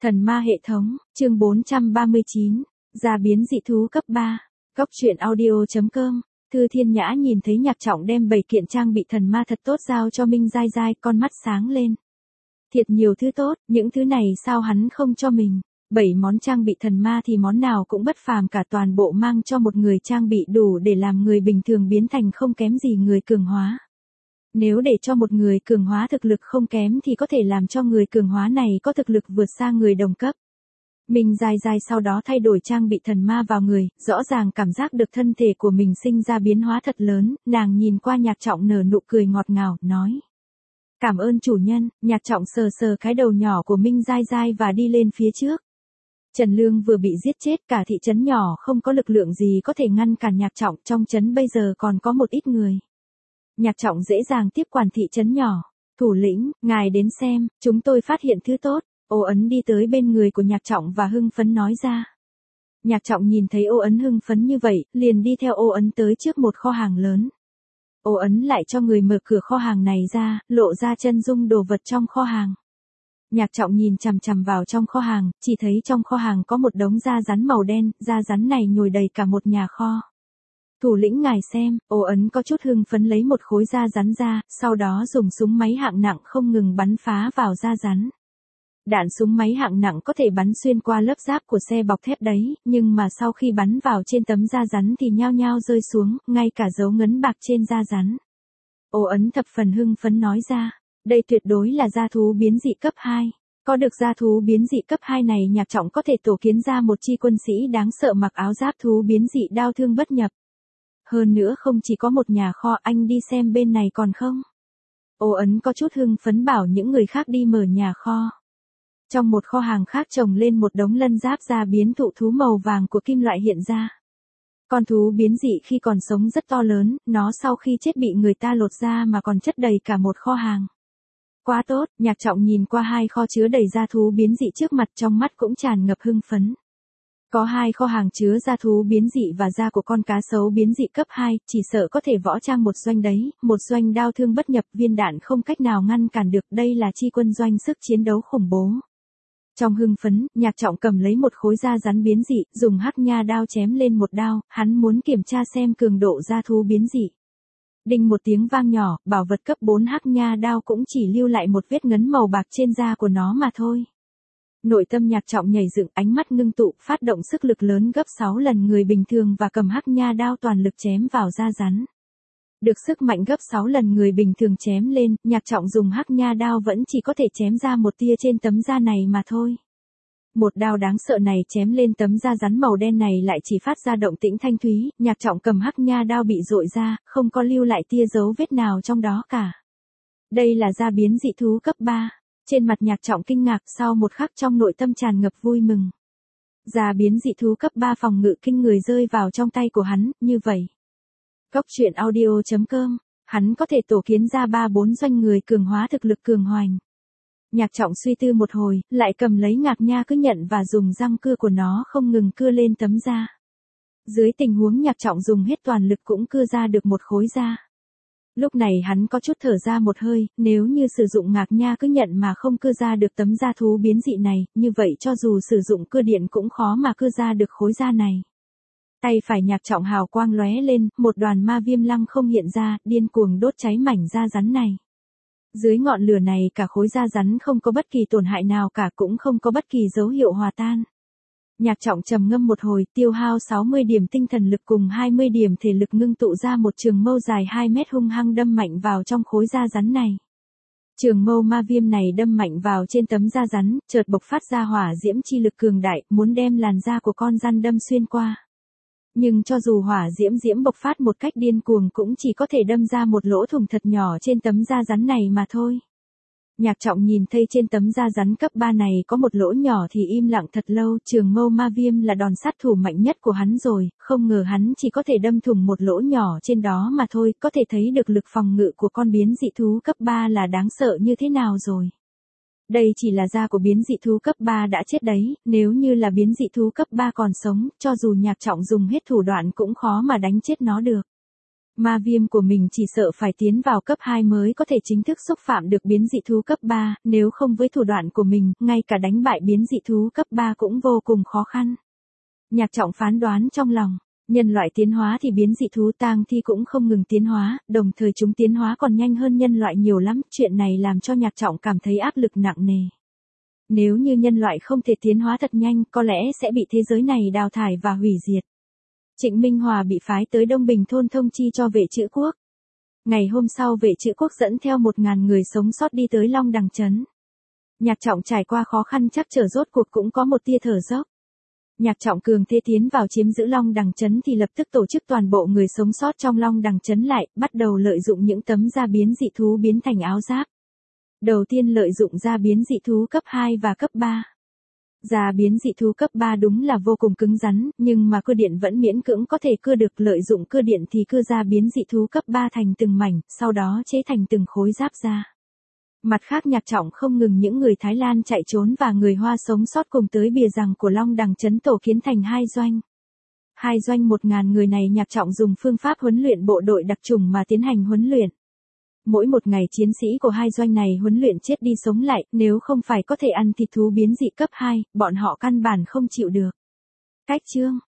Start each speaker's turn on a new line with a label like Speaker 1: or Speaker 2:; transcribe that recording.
Speaker 1: Thần ma hệ thống, chương 439, gia biến dị thú cấp 3, góc truyện audio.com. Thư Thiên Nhã nhìn thấy Nhạc Trọng đem 7 kiện trang bị thần ma thật tốt giao cho Minh Giai Giai, con mắt sáng lên. Thiệt nhiều thứ tốt, những thứ này sao hắn không cho mình? 7 món trang bị thần ma thì món nào cũng bất phàm cả, toàn bộ mang cho một người trang bị đủ để làm người bình thường biến thành không kém gì người cường hóa. Nếu để cho một người cường hóa thực lực không kém thì có thể làm cho người cường hóa này có thực lực vượt xa người đồng cấp. Minh Giai Giai sau đó thay đổi trang bị thần ma vào người, rõ ràng cảm giác được thân thể của mình sinh ra biến hóa thật lớn, nàng nhìn qua Nhạc Trọng nở nụ cười ngọt ngào, nói. Cảm ơn chủ nhân. Nhạc Trọng sờ sờ cái đầu nhỏ của Minh Giai Giai và đi lên phía trước. Trần Lương vừa bị giết chết, cả thị trấn nhỏ không có lực lượng gì có thể ngăn cản Nhạc Trọng, trong trấn bây giờ còn có một ít người. Nhạc Trọng dễ dàng tiếp quản thị trấn nhỏ. Thủ lĩnh, ngài đến xem, chúng tôi phát hiện thứ tốt. Ô Ấn đi tới bên người của Nhạc Trọng và hưng phấn nói ra. Nhạc Trọng nhìn thấy Ô Ấn hưng phấn như vậy, liền đi theo Ô Ấn tới trước một kho hàng lớn. Ô Ấn lại cho người mở cửa kho hàng này ra, lộ ra chân dung đồ vật trong kho hàng. Nhạc Trọng nhìn chằm chằm vào trong kho hàng, chỉ thấy trong kho hàng có một đống da rắn màu đen, da rắn này nhồi đầy cả một nhà kho. Thủ lĩnh ngài xem, Ô Ấn có chút hưng phấn lấy một khối da rắn ra, sau đó dùng súng máy hạng nặng không ngừng bắn phá vào da rắn. Đạn súng máy hạng nặng có thể bắn xuyên qua lớp giáp của xe bọc thép đấy, nhưng mà sau khi bắn vào trên tấm da rắn thì nhao nhao rơi xuống, ngay cả dấu ngấn bạc trên da rắn. Ô Ấn thập phần hưng phấn nói ra, đây tuyệt đối là gia thú biến dị cấp 2. Có được gia thú biến dị cấp 2 này, Nhạc Trọng có thể tổ kiến ra một chi quân sĩ đáng sợ mặc áo giáp thú biến dị đao thương bất nhập. Hơn nữa không chỉ có một nhà kho, anh đi xem bên này còn không? Ô Ấn có chút hưng phấn bảo những người khác đi mở nhà kho. Trong một kho hàng khác trồng lên một đống lân giáp da biến thụ thú màu vàng của kim loại hiện ra. Con thú biến dị khi còn sống rất to lớn, nó sau khi chết bị người ta lột ra mà còn chất đầy cả một kho hàng. Quá tốt, Nhạc Trọng nhìn qua hai kho chứa đầy da thú biến dị trước mặt, trong mắt cũng tràn ngập hưng phấn. Có hai kho hàng chứa da thú biến dị và da của con cá sấu biến dị cấp 2, chỉ sợ có thể võ trang một doanh đấy, một doanh đao thương bất nhập, viên đạn không cách nào ngăn cản được, đây là chi quân doanh sức chiến đấu khủng bố. Trong hưng phấn, Nhạc Trọng cầm lấy một khối da rắn biến dị, dùng hắc nha đao chém lên một đao, hắn muốn kiểm tra xem cường độ da thú biến dị. Đinh một tiếng vang nhỏ, bảo vật cấp 4 hắc nha đao cũng chỉ lưu lại một vết ngấn màu bạc trên da của nó mà thôi. Nội tâm Nhạc Trọng nhảy dựng, ánh mắt ngưng tụ, phát động sức lực lớn gấp 6 lần người bình thường và cầm hắc nha đao toàn lực chém vào da rắn. Được sức mạnh gấp 6 lần người bình thường chém lên, Nhạc Trọng dùng hắc nha đao vẫn chỉ có thể chém ra một tia trên tấm da này mà thôi. Một đao đáng sợ này chém lên tấm da rắn màu đen này lại chỉ phát ra động tĩnh thanh thúy, Nhạc Trọng cầm hắc nha đao bị dội ra, không có lưu lại tia dấu vết nào trong đó cả. Đây là da biến dị thú cấp 3. Trên mặt Nhạc Trọng kinh ngạc, sau một khắc trong nội tâm tràn ngập vui mừng. Da biến dị thú cấp 3 phòng ngự kinh người rơi vào trong tay của hắn, như vậy. Góc truyện audio.com, hắn có thể tổ kiến ra 3-4 doanh người cường hóa thực lực cường hoành. Nhạc Trọng suy tư một hồi, lại cầm lấy ngạc nha cứ nhận và dùng răng cưa của nó không ngừng cưa lên tấm da. Dưới tình huống Nhạc Trọng dùng hết toàn lực cũng cưa ra được một khối da. Lúc này hắn có chút thở ra một hơi, nếu như sử dụng ngạc nha cứ nhận mà không cưa ra được tấm da thú biến dị này, như vậy cho dù sử dụng cưa điện cũng khó mà cưa ra được khối da này. Tay phải Nhạc Trọng hào quang lóe lên, một đoàn ma viêm lăng không hiện ra, điên cuồng đốt cháy mảnh da rắn này. Dưới ngọn lửa này cả khối da rắn không có bất kỳ tổn hại nào cả, cũng không có bất kỳ dấu hiệu hòa tan. Nhạc Trọng trầm ngâm một hồi, tiêu hao 60 điểm tinh thần lực cùng 20 điểm thể lực ngưng tụ ra một trường mâu dài 2 mét hung hăng đâm mạnh vào trong khối da rắn này. Trường mâu ma viêm này đâm mạnh vào trên tấm da rắn, chợt bộc phát ra hỏa diễm chi lực cường đại, muốn đem làn da của con rắn đâm xuyên qua. Nhưng cho dù hỏa diễm bộc phát một cách điên cuồng cũng chỉ có thể đâm ra một lỗ thủng thật nhỏ trên tấm da rắn này mà thôi. Nhạc Trọng nhìn thấy trên tấm da rắn cấp 3 này có một lỗ nhỏ thì im lặng thật lâu, trường mâu ma viêm là đòn sát thủ mạnh nhất của hắn rồi, không ngờ hắn chỉ có thể đâm thủng một lỗ nhỏ trên đó mà thôi, có thể thấy được lực phòng ngự của con biến dị thú cấp 3 là đáng sợ như thế nào rồi. Đây chỉ là da của biến dị thú cấp 3 đã chết đấy, nếu như là biến dị thú cấp 3 còn sống, cho dù Nhạc Trọng dùng hết thủ đoạn cũng khó mà đánh chết nó được. Ma viêm của mình chỉ sợ phải tiến vào cấp 2 mới có thể chính thức xúc phạm được biến dị thú cấp 3, nếu không với thủ đoạn của mình, ngay cả đánh bại biến dị thú cấp 3 cũng vô cùng khó khăn. Nhạc Trọng phán đoán trong lòng, nhân loại tiến hóa thì biến dị thú tang thi cũng không ngừng tiến hóa, đồng thời chúng tiến hóa còn nhanh hơn nhân loại nhiều lắm, chuyện này làm cho Nhạc Trọng cảm thấy áp lực nặng nề. Nếu như nhân loại không thể tiến hóa thật nhanh, có lẽ sẽ bị thế giới này đào thải và hủy diệt. Trịnh Minh Hòa bị phái tới Đông Bình thôn thông chi cho vệ trữ quốc. Ngày hôm sau vệ trữ quốc dẫn theo 1.000 người sống sót đi tới Long Đằng Trấn. Nhạc Trọng trải qua khó khăn chắc trở rốt cuộc cũng có một tia thở dốc. Nhạc Trọng cường thế tiến vào chiếm giữ Long Đằng Trấn thì lập tức tổ chức toàn bộ người sống sót trong Long Đằng Trấn lại, bắt đầu lợi dụng những tấm da biến dị thú biến thành áo giáp. Đầu tiên lợi dụng da biến dị thú cấp 2 và cấp 3. Da biến dị thú cấp 3 đúng là vô cùng cứng rắn, nhưng mà cưa điện vẫn miễn cưỡng có thể cưa được, lợi dụng cưa điện thì cưa da biến dị thú cấp 3 thành từng mảnh, sau đó chế thành từng khối giáp da. Mặt khác Nhạc Trọng không ngừng những người Thái Lan chạy trốn và người Hoa sống sót cùng tới bìa rằng của Long Đằng Trấn tổ kiến thành 2 doanh. 2 doanh 1.000 người này Nhạc Trọng dùng phương pháp huấn luyện bộ đội đặc chủng mà tiến hành huấn luyện. Mỗi một ngày chiến sĩ của 2 doanh này huấn luyện chết đi sống lại, nếu không phải có thể ăn thịt thú biến dị cấp 2, bọn họ căn bản không chịu được. Cách chương